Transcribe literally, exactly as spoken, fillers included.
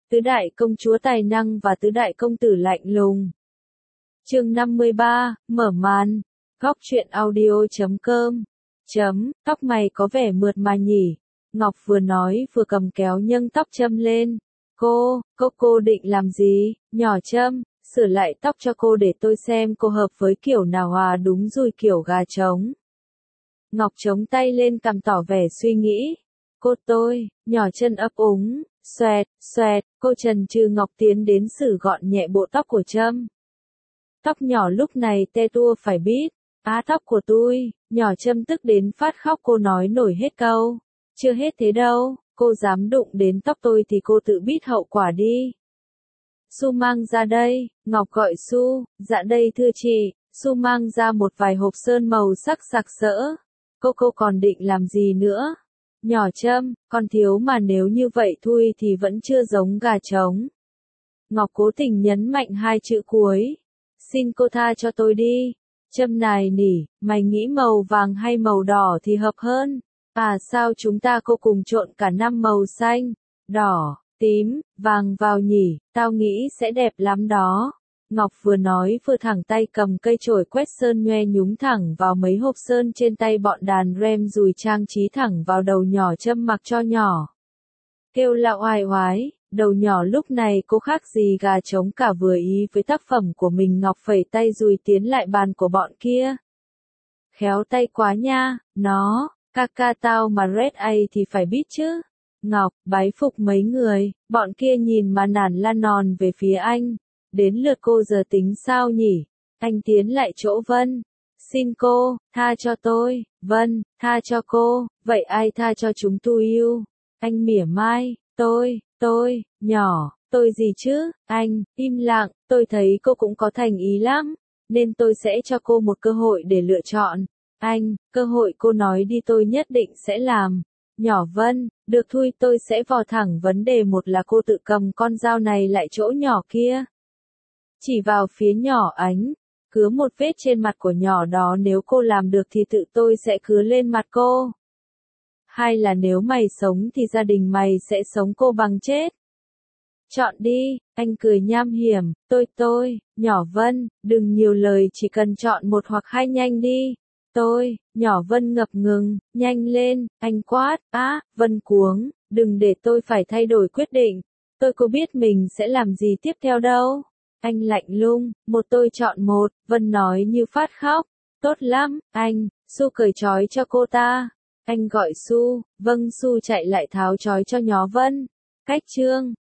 Tứ đại công chúa tài năng và tứ đại công tử lạnh lùng. Chương năm mươi ba, mở màn. Góc truyện audio chấm com. Chấm, tóc mày có vẻ mượt mà nhỉ. Ngọc vừa nói vừa cầm kéo nhâng tóc Trâm lên. Cô, cô cô định làm gì? Nhỏ Trâm, sửa lại tóc cho cô để tôi xem cô hợp với kiểu nào hòa đúng rồi kiểu gà trống. Ngọc chống tay lên cằm tỏ vẻ suy nghĩ. Cô tôi, nhỏ chân ấp úng, xoẹt, xoẹt, cô trần trừ Ngọc tiến đến xử gọn nhẹ bộ tóc của Trâm. Tóc nhỏ lúc này te tua phải biết. Á tóc của tôi, nhỏ Trâm tức đến phát khóc cô nói nổi hết câu. Chưa hết thế đâu, cô dám đụng đến tóc tôi thì cô tự biết hậu quả đi. Su mang ra đây, Ngọc gọi Su, dạ đây thưa chị, Su mang ra một vài hộp sơn màu sắc sặc sỡ. Cô cô còn định làm gì nữa? Nhỏ Trâm, còn thiếu mà nếu như vậy thôi thì vẫn chưa giống gà trống. Ngọc cố tình nhấn mạnh hai chữ cuối. Xin cô tha cho tôi đi. Trâm nài nỉ, mày nghĩ màu vàng hay màu đỏ thì hợp hơn? À sao chúng ta cô cùng trộn cả năm màu xanh, đỏ, tím, vàng vào nhỉ, tao nghĩ sẽ đẹp lắm đó. Ngọc vừa nói vừa thẳng tay cầm cây chổi quét sơn nhoe nhúng thẳng vào mấy hộp sơn trên tay bọn đàn rem rồi trang trí thẳng vào đầu nhỏ Trâm mặc cho nhỏ. Kêu la oai oái, đầu nhỏ lúc này cô khác gì gà trống cả vừa ý với tác phẩm của mình. Ngọc phẩy tay rồi tiến lại bàn của bọn kia. Khéo tay quá nha, nó, ca ca tao mà red ai thì phải biết chứ. Ngọc, bái phục mấy người, bọn kia nhìn mà nản la nòn về phía anh. Đến lượt cô giờ tính sao nhỉ? Anh tiến lại chỗ Vân. Xin cô, tha cho tôi. Vân, tha cho cô, vậy ai tha cho chúng tôi yêu? Anh mỉa mai, tôi, tôi, nhỏ, tôi gì chứ? Anh, im lặng, tôi thấy cô cũng có thành ý lắm, nên tôi sẽ cho cô một cơ hội để lựa chọn. Anh, cơ hội cô nói đi tôi nhất định sẽ làm. Nhỏ Vân, được thôi tôi sẽ vò thẳng vấn đề một là cô tự cầm con dao này lại chỗ nhỏ kia. Chỉ vào phía nhỏ Ánh, cứa một vết trên mặt của nhỏ đó nếu cô làm được thì tự tôi sẽ cứa lên mặt cô. Hay là nếu mày sống thì gia đình mày sẽ sống cô bằng chết. Chọn đi, anh cười nham hiểm, tôi tôi, nhỏ Vân, đừng nhiều lời chỉ cần chọn một hoặc hai nhanh đi. Tôi, nhỏ Vân ngập ngừng, nhanh lên, anh quát, á, Vân cuống, đừng để tôi phải thay đổi quyết định. Tôi có biết mình sẽ làm gì tiếp theo đâu. Anh lạnh lùng, một tôi chọn một, Vân nói như phát khóc. Tốt lắm, anh, Su cởi trói cho cô ta. Anh gọi Su, vâng Su chạy lại tháo trói cho nhỏ Vân. Cách chương.